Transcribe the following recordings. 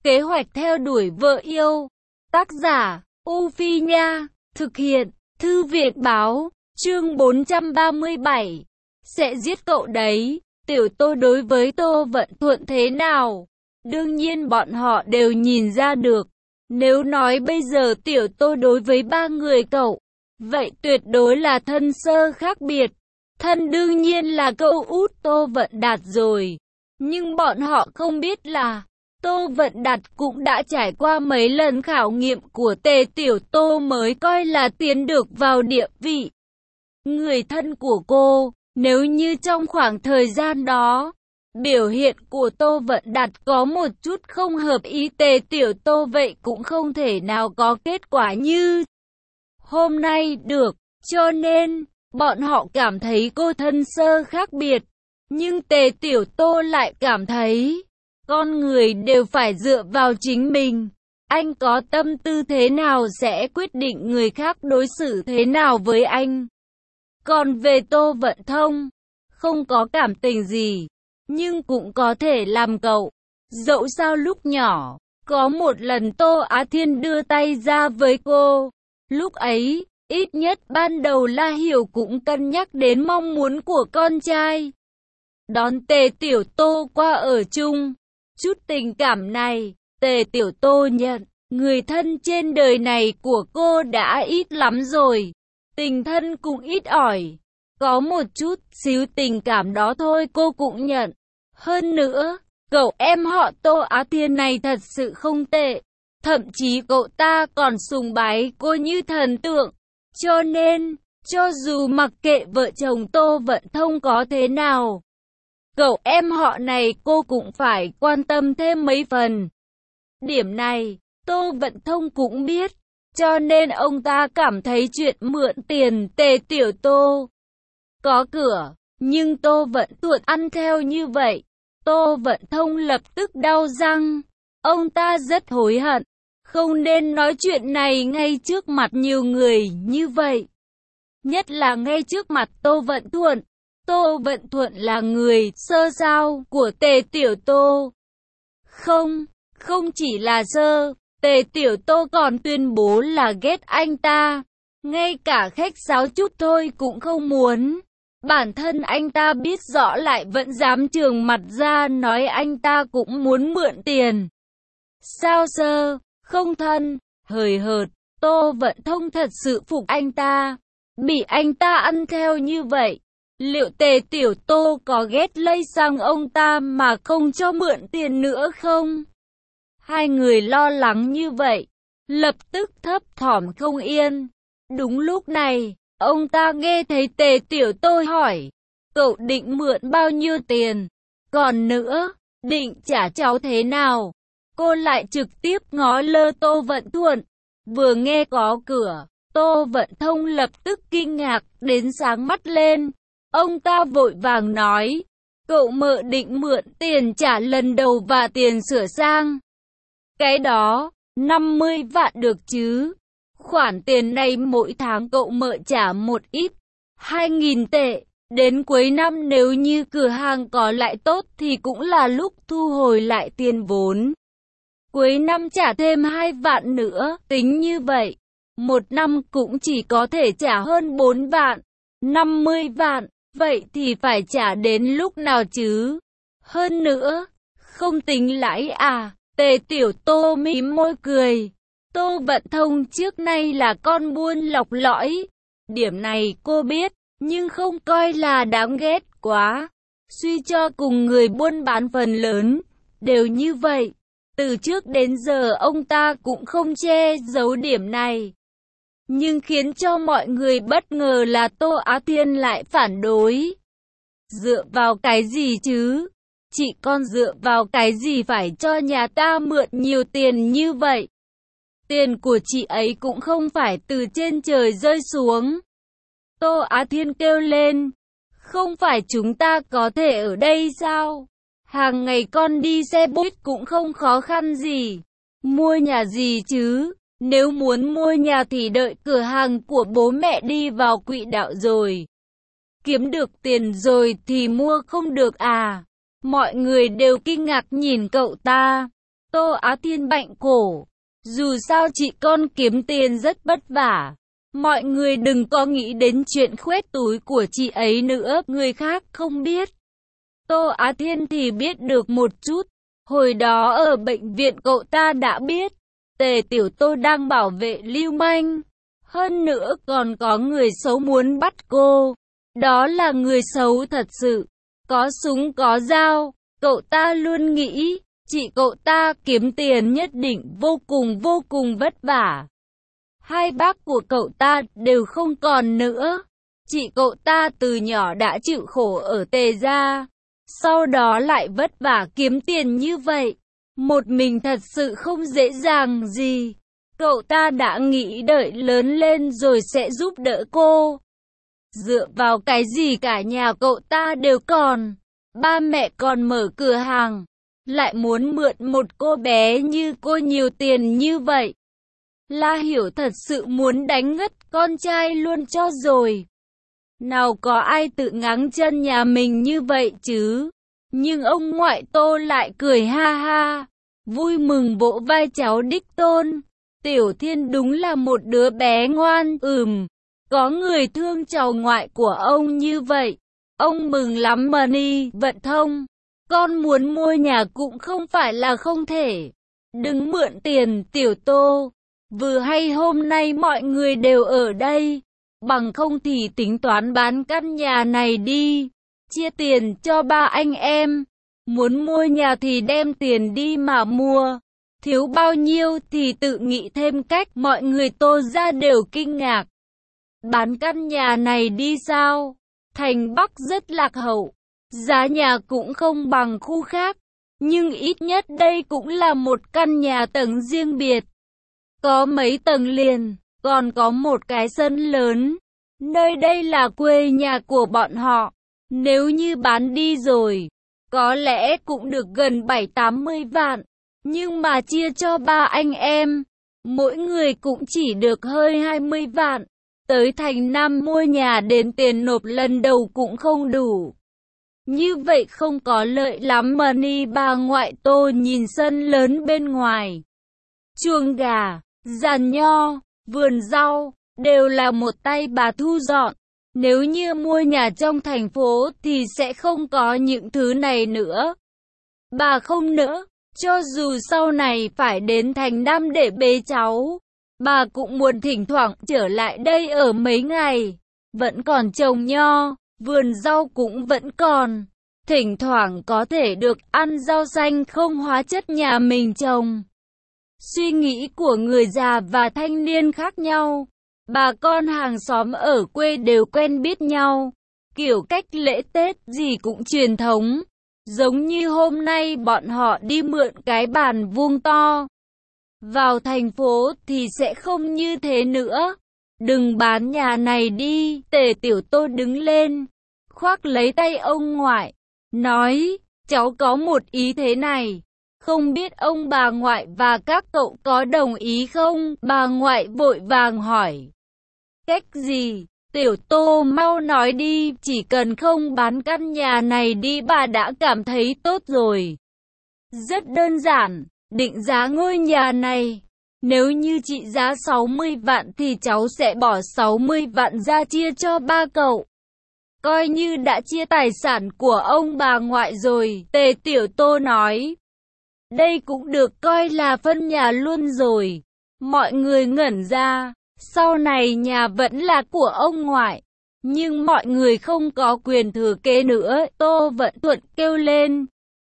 Kế hoạch theo đuổi vợ yêu. Tác giả, U Phi Nha. Thực hiện, Thư viện Báo. Chương 437. Sẽ giết cậu đấy. Tiểu Tô đối với Tô Vận Thuận thế nào? Đương nhiên bọn họ đều nhìn ra được. Nếu nói bây giờ Tiểu Tô đối với ba người cậu, vậy tuyệt đối là thân sơ khác biệt. Thân đương nhiên là cậu út Tô Vận Đạt rồi. Nhưng bọn họ không biết là Tô Vận Đạt cũng đã trải qua mấy lần khảo nghiệm của Tề Tiểu Tô mới coi là tiến được vào địa vị người thân của cô. Nếu như trong khoảng thời gian đó, biểu hiện của Tô Vận Đạt có một chút không hợp ý Tề Tiểu Tô, vậy cũng không thể nào có kết quả như hôm nay được. Cho nên, bọn họ cảm thấy cô thân sơ khác biệt. Nhưng Tề Tiểu Tô lại cảm thấy con người đều phải dựa vào chính mình. Anh có tâm tư thế nào sẽ quyết định người khác đối xử thế nào với anh. Còn về Tô Vận Thông, không có cảm tình gì, nhưng cũng có thể làm cậu. Dẫu sao lúc nhỏ, có một lần Tô Á Thiên đưa tay ra với cô. Lúc ấy, ít nhất ban đầu La Hiểu cũng cân nhắc đến mong muốn của con trai. Đón Tề Tiểu Tô qua ở chung. Chút tình cảm này, Tề Tiểu Tô nhận, người thân trên đời này của cô đã ít lắm rồi. Tình thân cũng ít ỏi. Có một chút xíu tình cảm đó thôi cô cũng nhận. Hơn nữa, cậu em họ Tô Á Thiên này thật sự không tệ. Thậm chí cậu ta còn sùng bái cô như thần tượng. Cho nên, cho dù mặc kệ vợ chồng Tô Vận Thông có thế nào, cậu em họ này cô cũng phải quan tâm thêm mấy phần. Điểm này, Tô Vận Thông cũng biết. Cho nên ông ta cảm thấy chuyện mượn tiền Tề Tiểu Tô có cửa. Nhưng Tô Vận Thuận ăn theo như vậy, Tô Vận Thông lập tức đau răng. Ông ta rất hối hận, không nên nói chuyện này ngay trước mặt nhiều người như vậy. Nhất là ngay trước mặt Tô Vận Thuận. Tô Vận Thuận là người sơ sao của Tề Tiểu Tô. Không chỉ là sơ, Tề Tiểu Tô còn tuyên bố là ghét anh ta. Ngay cả khách sáo chút thôi cũng không muốn. Bản thân anh ta biết rõ lại vẫn dám trường mặt ra nói anh ta cũng muốn mượn tiền. Sao sơ, không thân, hời hợt. Tô Vận Thông thật sự phục anh ta. Bị anh ta ăn theo như vậy, liệu Tề Tiểu Tô có ghét lây sang ông ta mà không cho mượn tiền nữa không? Hai người lo lắng như vậy, lập tức thấp thỏm không yên. Đúng lúc này, ông ta nghe thấy Tề Tiểu Tô hỏi, cậu định mượn bao nhiêu tiền? Còn nữa, định trả cháu thế nào? Cô lại trực tiếp ngó lơ Tô Vận Thuận. Vừa nghe có cửa, Tô Vận Thông lập tức kinh ngạc đến sáng mắt lên. Ông ta vội vàng nói, cậu mợ định mượn tiền trả lần đầu và tiền sửa sang. Cái đó, 50 vạn được chứ? Khoản tiền này mỗi tháng cậu mợ trả một ít, 2.000 tệ. Đến cuối năm nếu như cửa hàng có lại tốt thì cũng là lúc thu hồi lại tiền vốn. Cuối năm trả thêm 2 vạn nữa, tính như vậy, một năm cũng chỉ có thể trả hơn 4 vạn. 50 vạn, vậy thì phải trả đến lúc nào chứ? Hơn nữa, không tính lãi à? Tề Tiểu Tô mím môi cười. Tô Vận Thông trước nay là con buôn lọc lõi. Điểm này cô biết, nhưng không coi là đáng ghét quá. Suy cho cùng người buôn bán phần lớn, đều như vậy. Từ trước đến giờ ông ta cũng không che giấu điểm này. Nhưng khiến cho mọi người bất ngờ là Tô Á Thiên lại phản đối. Dựa vào cái gì chứ? Chị con dựa vào cái gì phải cho nhà ta mượn nhiều tiền như vậy? Tiền của chị ấy cũng không phải từ trên trời rơi xuống. Tô Á Thiên kêu lên. Không phải chúng ta có thể ở đây sao? Hàng ngày con đi xe buýt cũng không khó khăn gì. Mua nhà gì chứ? Nếu muốn mua nhà thì đợi cửa hàng của bố mẹ đi vào quỹ đạo rồi. Kiếm được tiền rồi thì mua không được à? Mọi người đều kinh ngạc nhìn cậu ta. Tô Á Thiên bạnh cổ. Dù sao chị con kiếm tiền rất vất vả. Mọi người đừng có nghĩ đến chuyện khoét túi của chị ấy nữa, người khác không biết. Tô Á Thiên thì biết được một chút. Hồi đó ở bệnh viện cậu ta đã biết, Tề Tiểu Tô đang bảo vệ lưu manh. Hơn nữa còn có người xấu muốn bắt cô. Đó là người xấu thật sự. Có súng có dao. Cậu ta luôn nghĩ, chị cậu ta kiếm tiền nhất định vô cùng vất vả. Hai bác của cậu ta đều không còn nữa. Chị cậu ta từ nhỏ đã chịu khổ ở Tề gia. Sau đó lại vất vả kiếm tiền như vậy. Một mình thật sự không dễ dàng gì. Cậu ta đã nghĩ đợi lớn lên rồi sẽ giúp đỡ cô. Dựa vào cái gì cả nhà cậu ta đều còn. Ba mẹ còn mở cửa hàng. Lại muốn mượn một cô bé như cô nhiều tiền như vậy. La Hiểu thật sự muốn đánh ngất con trai luôn cho rồi. Nào có ai tự ngáng chân nhà mình như vậy chứ. Nhưng ông ngoại Tô lại cười ha ha. Vui mừng vỗ vai cháu đích tôn. Tiểu Thiên đúng là một đứa bé ngoan. Có người thương cháu ngoại của ông như vậy. Ông mừng lắm mà ni vận thông. Con muốn mua nhà cũng không phải là không thể. Đừng mượn tiền Tiểu Tô. Vừa hay hôm nay mọi người đều ở đây. Bằng không thì tính toán bán căn nhà này đi. Chia tiền cho ba anh em. Muốn mua nhà thì đem tiền đi mà mua. Thiếu bao nhiêu thì tự nghĩ thêm cách. Mọi người Tô ra đều kinh ngạc. Bán căn nhà này đi sao? Thành Bắc rất lạc hậu. Giá nhà cũng không bằng khu khác. Nhưng ít nhất đây cũng là một căn nhà tầng riêng biệt. Có mấy tầng liền. Còn có một cái sân lớn. Nơi đây là quê nhà của bọn họ. Nếu như bán đi rồi, có lẽ cũng được gần 7-80 vạn. Nhưng mà chia cho ba anh em, mỗi người cũng chỉ được hơi 20 vạn. Tới thành Nam mua nhà đến tiền nộp lần đầu cũng không đủ. Như vậy không có lợi lắm mà ni. Bà ngoại Tô nhìn sân lớn bên ngoài. Chuồng gà, giàn nho, vườn rau, đều là một tay bà thu dọn. Nếu như mua nhà trong thành phố thì sẽ không có những thứ này nữa. Bà không nỡ, cho dù sau này phải đến thành Nam để bế cháu, bà cũng muốn thỉnh thoảng trở lại đây ở mấy ngày. Vẫn còn trồng nho, vườn rau cũng vẫn còn. Thỉnh thoảng có thể được ăn rau xanh không hóa chất nhà mình trồng. Suy nghĩ của người già và thanh niên khác nhau. Bà con hàng xóm ở quê đều quen biết nhau. Kiểu cách lễ Tết gì cũng truyền thống. Giống như hôm nay bọn họ đi mượn cái bàn vuông to. Vào thành phố thì sẽ không như thế nữa. Đừng bán nhà này đi. Tề Tiểu Tô đứng lên, khoác lấy tay ông ngoại, nói, cháu có một ý thế này. Không biết ông bà ngoại và các cậu có đồng ý không? Bà ngoại vội vàng hỏi. Cách gì? Tiểu Tô mau nói đi, chỉ cần không bán căn nhà này đi bà đã cảm thấy tốt rồi. Rất đơn giản, định giá ngôi nhà này. Nếu như trị giá 60 vạn thì cháu sẽ bỏ 60 vạn ra chia cho ba cậu. Coi như đã chia tài sản của ông bà ngoại rồi, Tề Tiểu Tô nói. Đây cũng được coi là phân nhà luôn rồi. Mọi người ngẩn ra. Sau này nhà vẫn là của ông ngoại, nhưng mọi người không có quyền thừa kế nữa. Tô Vận Thuận kêu lên.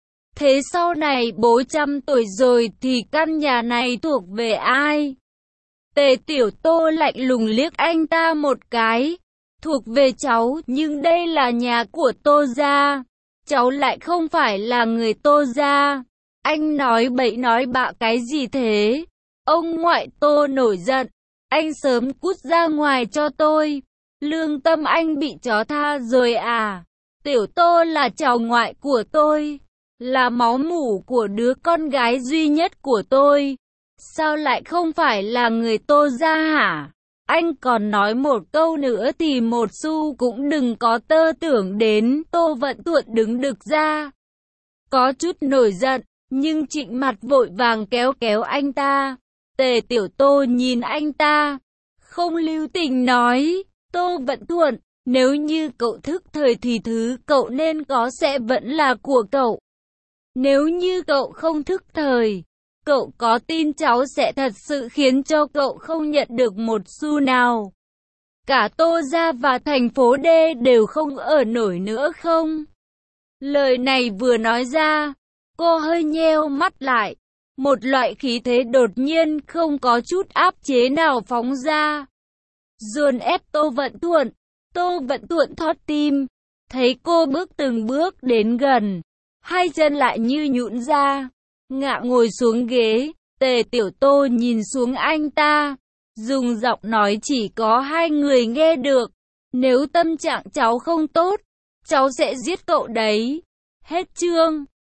Thế sau này bố 100 tuổi rồi thì căn nhà này thuộc về ai? Tề Tiểu Tô lạnh lùng liếc anh ta một cái. Thuộc về cháu, nhưng đây là nhà của Tô gia. Cháu lại không phải là người Tô gia. Anh nói bậy nói bạ cái gì thế? Ông ngoại Tô nổi giận. Anh sớm cút ra ngoài cho tôi. Lương tâm anh bị chó tha rồi à? Tiểu Tô là cháu ngoại của tôi, là máu mủ của đứa con gái duy nhất của tôi. Sao lại không phải là người Tô gia hả? Anh còn nói một câu nữa thì một xu cũng đừng có tơ tưởng đến. Tô Vận Thuận đứng đực ra, có chút nổi giận. Nhưng Trịnh mặt vội vàng kéo kéo anh ta. Tề Tiểu Tô nhìn anh ta, không lưu tình nói, Tô Vận Thuận, nếu như cậu thức thời thì thứ cậu nên có sẽ vẫn là của cậu. Nếu như cậu không thức thời, cậu có tin cháu sẽ thật sự khiến cho cậu không nhận được một xu nào? Cả Tô gia và thành phố D đều không ở nổi nữa không? Lời này vừa nói ra, cô hơi nheo mắt lại. Một loại khí thế đột nhiên không có chút áp chế nào phóng ra, dồn ép Tô Vận Thuận. Tô Vận Thuận thót tim, thấy cô bước từng bước đến gần, hai chân lại như nhũn ra, ngã ngồi xuống ghế. Tề Tiểu Tô nhìn xuống anh ta, dùng giọng nói chỉ có hai người nghe được. Nếu tâm trạng cháu không tốt, cháu sẽ giết cậu đấy. Hết chương.